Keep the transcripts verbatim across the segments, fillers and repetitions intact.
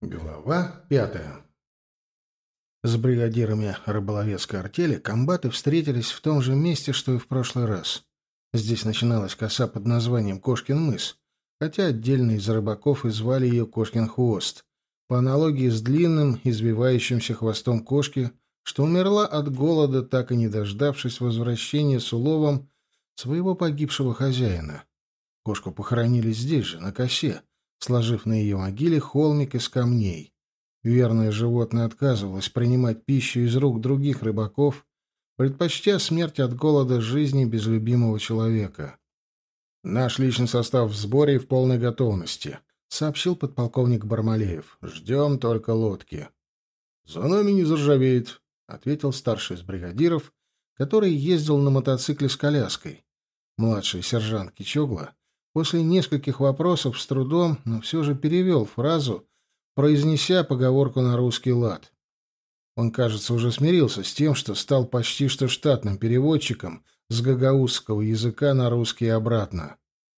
Глава пятая. С бригадирами рыболовецкой артели комбаты встретились в том же месте, что и в прошлый раз. Здесь начиналась коса под названием Кошкин мыс, хотя отдельные из рыбаков и звали ее Кошкин хвост, по аналогии с длинным, извивающимся хвостом кошки, что умерла от голода, так и не дождавшись возвращения с уловом своего погибшего хозяина. Кошку похоронили здесь же, на косе, сложив на ее могиле холмик из камней. Верное животное отказывалось принимать пищу из рук других рыбаков, предпочтя смерть от голода жизни без любимого человека. «Наш личный состав в сборе и в полной готовности», — сообщил подполковник Бармалеев. «Ждем только лодки». «За нами не заржавеет», — ответил старший из бригадиров, который ездил на мотоцикле с коляской. Младший сержант Кичогла после нескольких вопросов с трудом, но все же перевел фразу, произнеся поговорку на русский лад. Он, кажется, уже смирился с тем, что стал почти что штатным переводчиком с гагаузского языка на русский и обратно.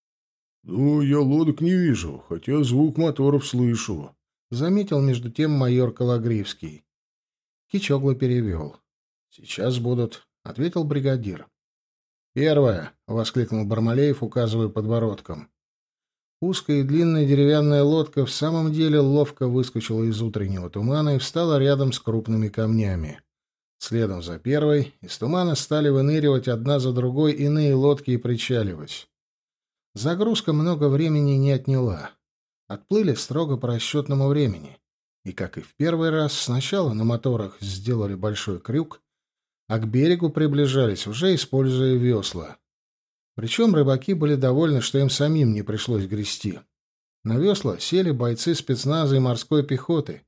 «Ну, я лодок не вижу, хотя звук моторов слышу», — заметил между тем майор Калагривский. Кичогла перевел. «Сейчас будут», — ответил бригадир. «Первое!» — воскликнул Бармалеев, указывая подбородком. Узкая и длинная деревянная лодка в самом деле ловко выскочила из утреннего тумана и встала рядом с крупными камнями. Следом за первой из тумана стали выныривать одна за другой иные лодки и причаливать. Загрузка много времени не отняла. Отплыли строго по расчетному времени. И, как и в первый раз, сначала на моторах сделали большой крюк, а к берегу приближались, уже используя весла. Причем рыбаки были довольны, что им самим не пришлось грести. На весла сели бойцы спецназа и морской пехоты.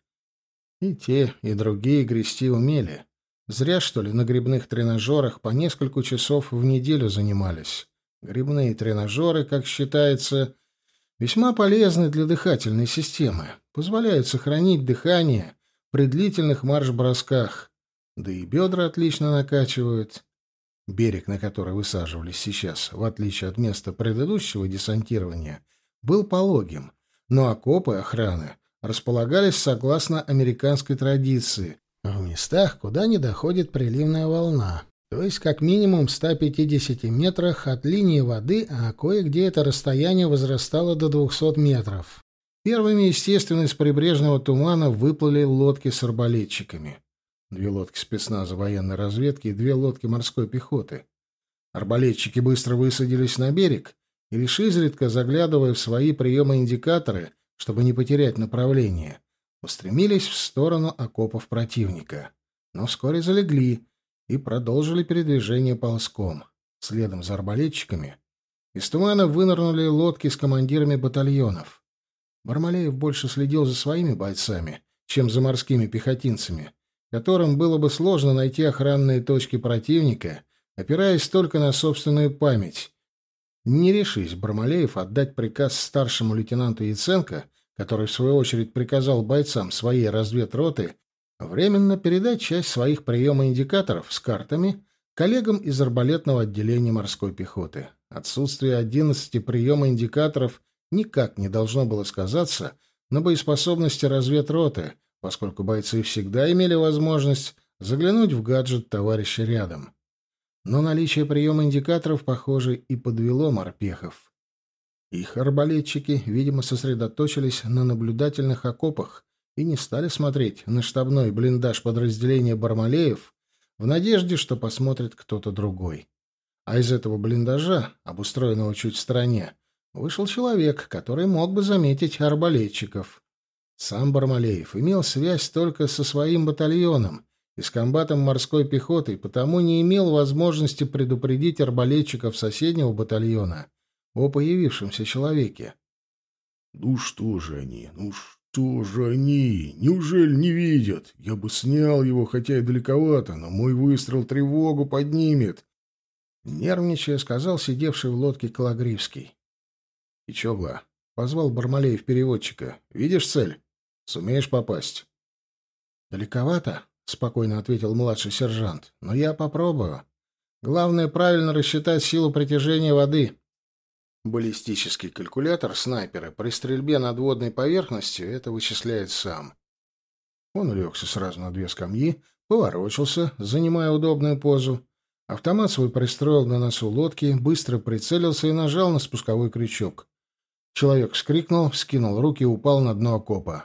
И те, и другие грести умели. Зря, что ли, на гребных тренажерах по несколько часов в неделю занимались. Гребные тренажеры, как считается, весьма полезны для дыхательной системы, позволяют сохранить дыхание при длительных марш-бросках. Да и бедра отлично накачивают. Берег, на который высаживались сейчас, в отличие от места предыдущего десантирования, был пологим, но окопы охраны располагались согласно американской традиции, в местах, куда не доходит приливная волна, то есть как минимум в ста пятидесяти метрах от линии воды, а кое-где это расстояние возрастало до двухсот метров. Первыми, естественно, из прибрежного тумана выплыли лодки с арбалетчиками. Две лодки спецназа военной разведки и две лодки морской пехоты. Арбалетчики быстро высадились на берег и, лишь изредка заглядывая в свои приемы-индикаторы, чтобы не потерять направление, устремились в сторону окопов противника. Но вскоре залегли и продолжили передвижение ползком. Следом за арбалетчиками из тумана вынырнули лодки с командирами батальонов. Бармалеев больше следил за своими бойцами, чем за морскими пехотинцами, которым было бы сложно найти охранные точки противника, опираясь только на собственную память. Не решись Бармалеев отдать приказ старшему лейтенанту Яценко, который, в свою очередь, приказал бойцам своей разведроты временно передать часть своих приема-индикаторов с картами коллегам из арбалетного отделения морской пехоты. Отсутствие одиннадцати приема-индикаторов никак не должно было сказаться на боеспособности разведроты, поскольку бойцы всегда имели возможность заглянуть в гаджет товарища рядом. Но наличие приема индикаторов, похоже, и подвело морпехов. Их арбалетчики, видимо, сосредоточились на наблюдательных окопах и не стали смотреть на штабной блиндаж подразделения Бармалеев в надежде, что посмотрит кто-то другой. А из этого блиндажа, обустроенного чуть в стороне, вышел человек, который мог бы заметить арбалетчиков. Сам Бармалеев имел связь только со своим батальоном и с комбатом морской пехоты, и потому не имел возможности предупредить арбалетчиков соседнего батальона о появившемся человеке. «Ну что же они, ну что же они? Неужели не видят? Я бы снял его, хотя и далековато, но мой выстрел тревогу поднимет», — нервничая сказал сидевший в лодке Калагривский. «Ичогла», — позвал Бармалеев переводчика, — «видишь цель? Сумеешь попасть?» «Далековато», — спокойно ответил младший сержант, — «но я попробую. Главное — правильно рассчитать силу притяжения воды». Баллистический калькулятор снайпера при стрельбе над водной поверхностью это вычисляет сам. Он улегся сразу на две скамьи, поворочился, занимая удобную позу. Автомат свой пристроил на носу лодки, быстро прицелился и нажал на спусковой крючок. Человек вскрикнул, вскинул руки и упал на дно окопа.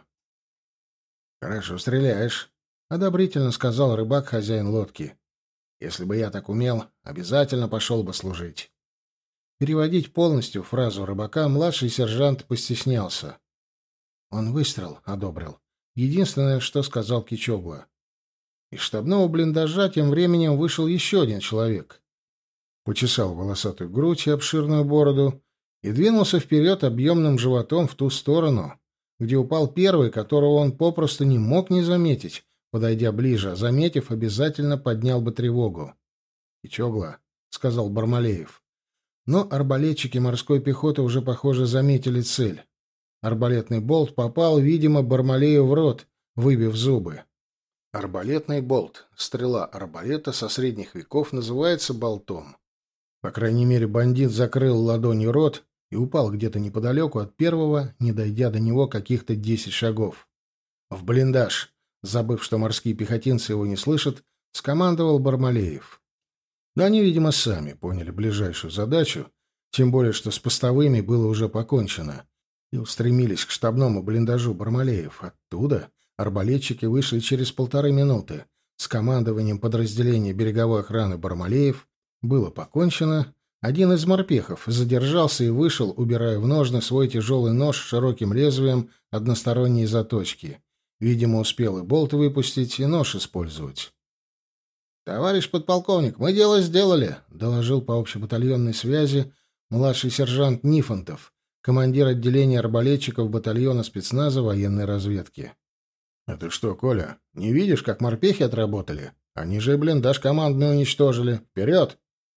«Хорошо стреляешь», — одобрительно сказал рыбак, хозяин лодки. «Если бы я так умел, обязательно пошел бы служить». Переводить полностью фразу рыбака младший сержант постеснялся. «Он выстрел одобрил. Единственное, что сказал Кичогла». Из штабного блиндажа тем временем вышел еще один человек. Почесал волосатую грудь и обширную бороду и двинулся вперед объемным животом в ту сторону, где упал первый, которого он попросту не мог не заметить, подойдя ближе, а заметив, обязательно поднял бы тревогу. «Кичогла», — сказал Бармалеев. Но арбалетчики морской пехоты уже, похоже, заметили цель. Арбалетный болт попал, видимо, Бармалею в рот, выбив зубы. Арбалетный болт, стрела арбалета со средних веков, называется болтом. По крайней мере, бандит закрыл ладонью рот и упал где-то неподалеку от первого, не дойдя до него каких-то десять шагов. «В блиндаж!» Забыв, что морские пехотинцы его не слышат, скомандовал Бармалеев. Да они, видимо, сами поняли ближайшую задачу, тем более, что с постовыми было уже покончено, и устремились к штабному блиндажу Бармалеев. Оттуда арбалетчики вышли через полторы минуты. С командованием подразделения береговой охраны Бармалеев было покончено. Один из морпехов задержался и вышел, убирая в ножны свой тяжелый нож с широким лезвием односторонней заточки. Видимо, успел и болт выпустить, и нож использовать. «Товарищ подполковник, мы дело сделали», — доложил по общебатальонной связи младший сержант Нифонтов, командир отделения арбалетчиков батальона спецназа военной разведки. «А ты что, Коля, не видишь, как морпехи отработали? Они же и блиндаж командный уничтожили. Вперед!»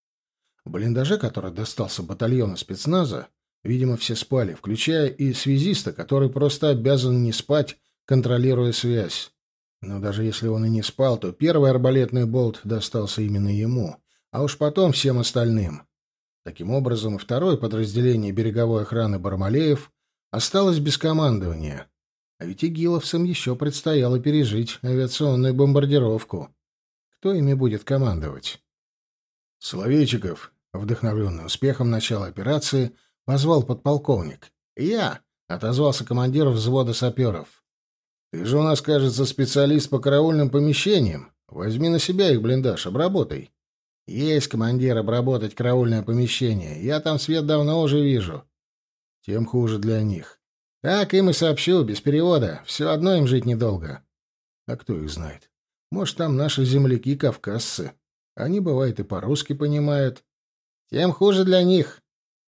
В блиндаже, который достался батальону спецназа, видимо, все спали, включая и связиста, который просто обязан не спать, контролируя связь. Но даже если он и не спал, то первый арбалетный болт достался именно ему, а уж потом всем остальным. Таким образом, и второе подразделение береговой охраны Бармалеев осталось без командования. А ведь игиловцам еще предстояло пережить авиационную бомбардировку. Кто ими будет командовать? «Соловейчиков», вдохновленный успехом начала операции, позвал подполковник. «Я», — отозвался командир взвода саперов. «Ты же у нас, кажется, специалист по караульным помещениям. Возьми на себя их блиндаж, обработай». «Есть, командир, обработать караульное помещение. Я там свет давно уже вижу». «Тем хуже для них». «Так им и сообщу, без перевода. Все одно им жить недолго». «А кто их знает? Может, там наши земляки-кавказцы. Они, бывает, и по-русски понимают». «Тем хуже для них».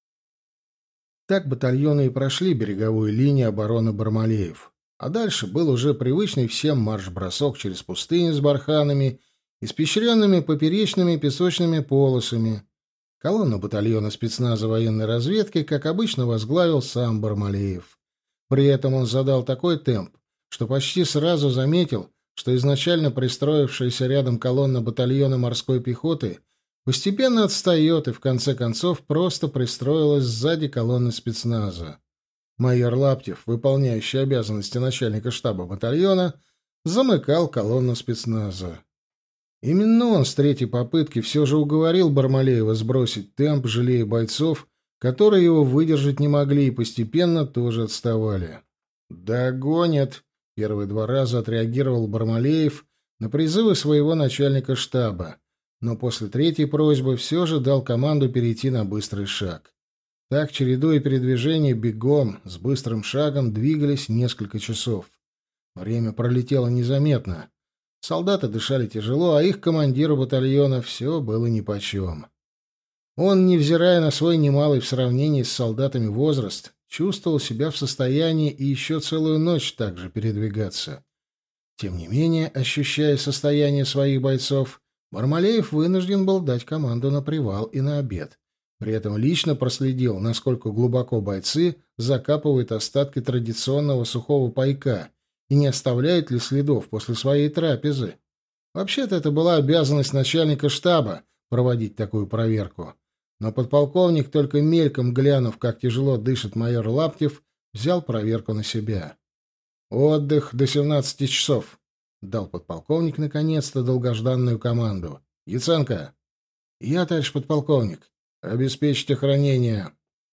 Так батальоны и прошли береговую линию обороны Бармалеев. А дальше был уже привычный всем марш-бросок через пустыню с барханами, испещренными поперечными песочными полосами. Колонну батальона спецназа военной разведки, как обычно, возглавил сам Бармалеев. При этом он задал такой темп, что почти сразу заметил, что изначально пристроившаяся рядом колонна батальона морской пехоты постепенно отстает и, в конце концов, просто пристроилась сзади колонны спецназа. Майор Лаптев, выполняющий обязанности начальника штаба батальона, замыкал колонну спецназа. Именно он с третьей попытки все же уговорил Бармалеева сбросить темп, жалея бойцов, которые его выдержать не могли и постепенно тоже отставали. «Догонят!» — первые два раза отреагировал Бармалеев на призывы своего начальника штаба, но после третьей просьбы все же дал команду перейти на быстрый шаг. Так, чередуя передвижения бегом, с быстрым шагом двигались несколько часов. Время пролетело незаметно. Солдаты дышали тяжело, а их командиру батальона все было нипочем. Он, невзирая на свой немалый в сравнении с солдатами возраст, чувствовал себя в состоянии и еще целую ночь так же передвигаться. Тем не менее, ощущая состояние своих бойцов, Бармалеев вынужден был дать команду на привал и на обед. При этом лично проследил, насколько глубоко бойцы закапывают остатки традиционного сухого пайка и не оставляют ли следов после своей трапезы. Вообще-то это была обязанность начальника штаба проводить такую проверку. Но подполковник, только мельком глянув, как тяжело дышит майор Лаптев, взял проверку на себя. «Отдых до семнадцати часов», — дал подполковник наконец-то долгожданную команду. «Яценко!» «Я, товарищ подполковник. Обеспечить охранение».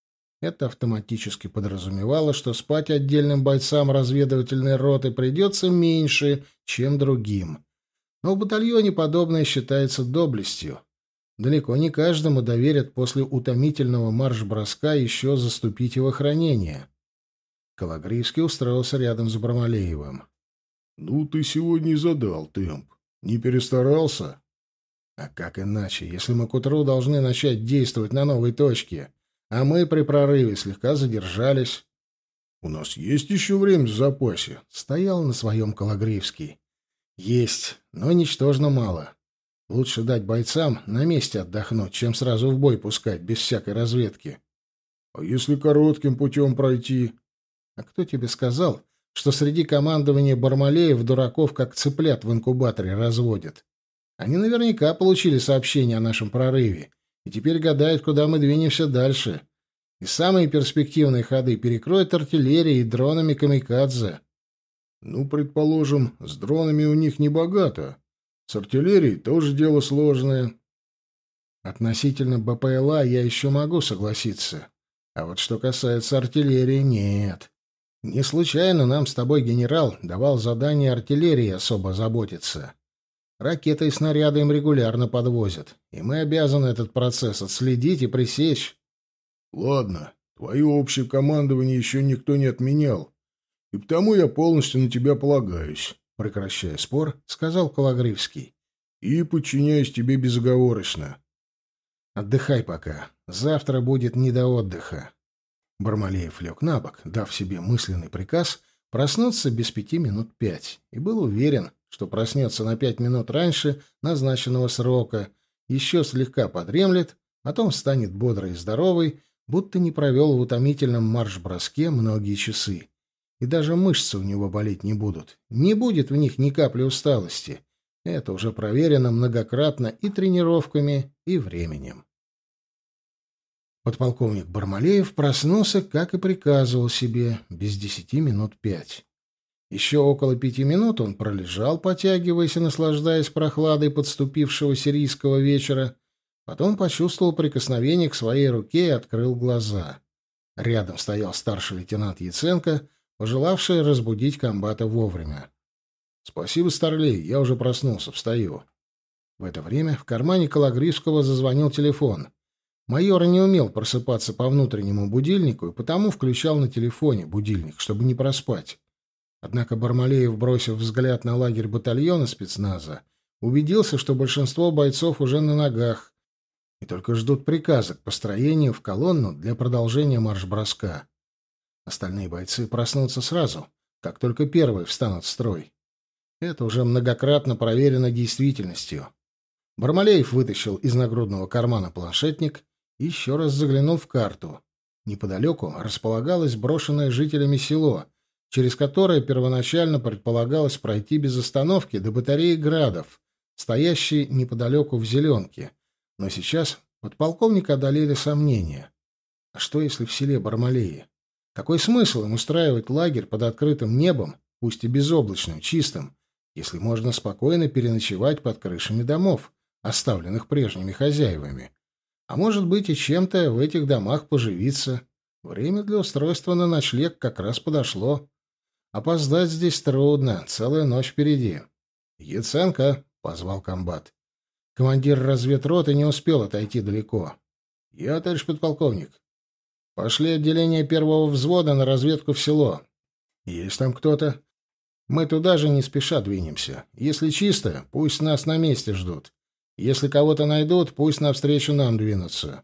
Это автоматически подразумевало, что спать отдельным бойцам разведывательной роты придется меньше, чем другим. Но в батальоне подобное считается доблестью. Далеко не каждому доверят после утомительного марш-броска еще заступить в охранение. Кологривский устроился рядом с Бармалеевым. «Ну, ты сегодня и задал темп. Не перестарался?» «А как иначе, если мы к утру должны начать действовать на новой точке, а мы при прорыве слегка задержались?» «У нас есть еще время в запасе», — стоял на своем Кологривский. «Есть, но ничтожно мало. Лучше дать бойцам на месте отдохнуть, чем сразу в бой пускать, без всякой разведки». «А если коротким путем пройти?» «А кто тебе сказал, что среди командования Бармалеев дураков как цыплят в инкубаторе разводят? Они наверняка получили сообщение о нашем прорыве и теперь гадают, куда мы двинемся дальше. И самые перспективные ходы перекроют артиллерией и дронами камикадзе». «Ну, предположим, с дронами у них не богато. С артиллерией тоже дело сложное». «Относительно БПЛА я еще могу согласиться. А вот что касается артиллерии, нет. Не случайно нам с тобой генерал давал задание артиллерии особо заботиться. Ракеты и снаряды им регулярно подвозят, и мы обязаны этот процесс отследить и пресечь». «Ладно, твое общее командование еще никто не отменял, и потому я полностью на тебя полагаюсь», — прекращая спор, сказал Кологривский. «И подчиняюсь тебе безоговорочно». «Отдыхай пока. Завтра будет не до отдыха». Бармалеев лег на бок, дав себе мысленный приказ проснуться без пяти минут пять, и был уверен, что проснется на пять минут раньше назначенного срока, еще слегка подремлет, потом станет бодрый и здоровый, будто не провел в утомительном марш-броске многие часы. И даже мышцы у него болеть не будут. Не будет в них ни капли усталости. Это уже проверено многократно и тренировками, и временем. Подполковник Бармалеев проснулся, как и приказывал себе, без десяти минут пять. Еще около пяти минут он пролежал, потягиваясь и наслаждаясь прохладой подступившего сирийского вечера, потом почувствовал прикосновение к своей руке и открыл глаза. Рядом стоял старший лейтенант Яценко, пожелавший разбудить комбата вовремя. «Спасибо, старлей, я уже проснулся, встаю». В это время в кармане Кологривского зазвонил телефон. Майор не умел просыпаться по внутреннему будильнику и потому включал на телефоне будильник, чтобы не проспать. Однако Бармалеев, бросив взгляд на лагерь батальона спецназа, убедился, что большинство бойцов уже на ногах и только ждут приказа к построению в колонну для продолжения марш-броска. Остальные бойцы проснутся сразу, как только первые встанут в строй. Это уже многократно проверено действительностью. Бармалеев вытащил из нагрудного кармана планшетник и еще раз заглянул в карту. Неподалеку располагалось брошенное жителями село, через которое первоначально предполагалось пройти без остановки до батареи градов, стоящей неподалеку в зеленке. Но сейчас подполковника одолели сомнения. А что, если в селе Бармалее? Какой смысл им устраивать лагерь под открытым небом, пусть и безоблачным, чистым, если можно спокойно переночевать под крышами домов, оставленных прежними хозяевами? А может быть, и чем-то в этих домах поживиться. Время для устройства на ночлег как раз подошло. Опоздать здесь трудно, целая ночь впереди. «Яценко!» — позвал комбат. Командир разведроты не успел отойти далеко. «Я, товарищ подполковник. Пошли отделение первого взвода на разведку в село. Есть там кто-то? Мы туда же не спеша двинемся. Если чисто, пусть нас на месте ждут. Если кого-то найдут, пусть навстречу нам двинутся».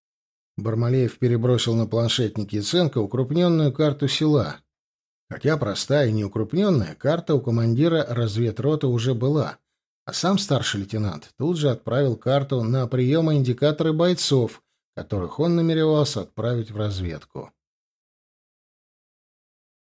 Бармалеев перебросил на планшетник Яценко укрупненную карту села. Хотя простая и неукрупненная, карта у командира разведроты уже была, а сам старший лейтенант тут же отправил карту на приемы индикаторы бойцов, которых он намеревался отправить в разведку.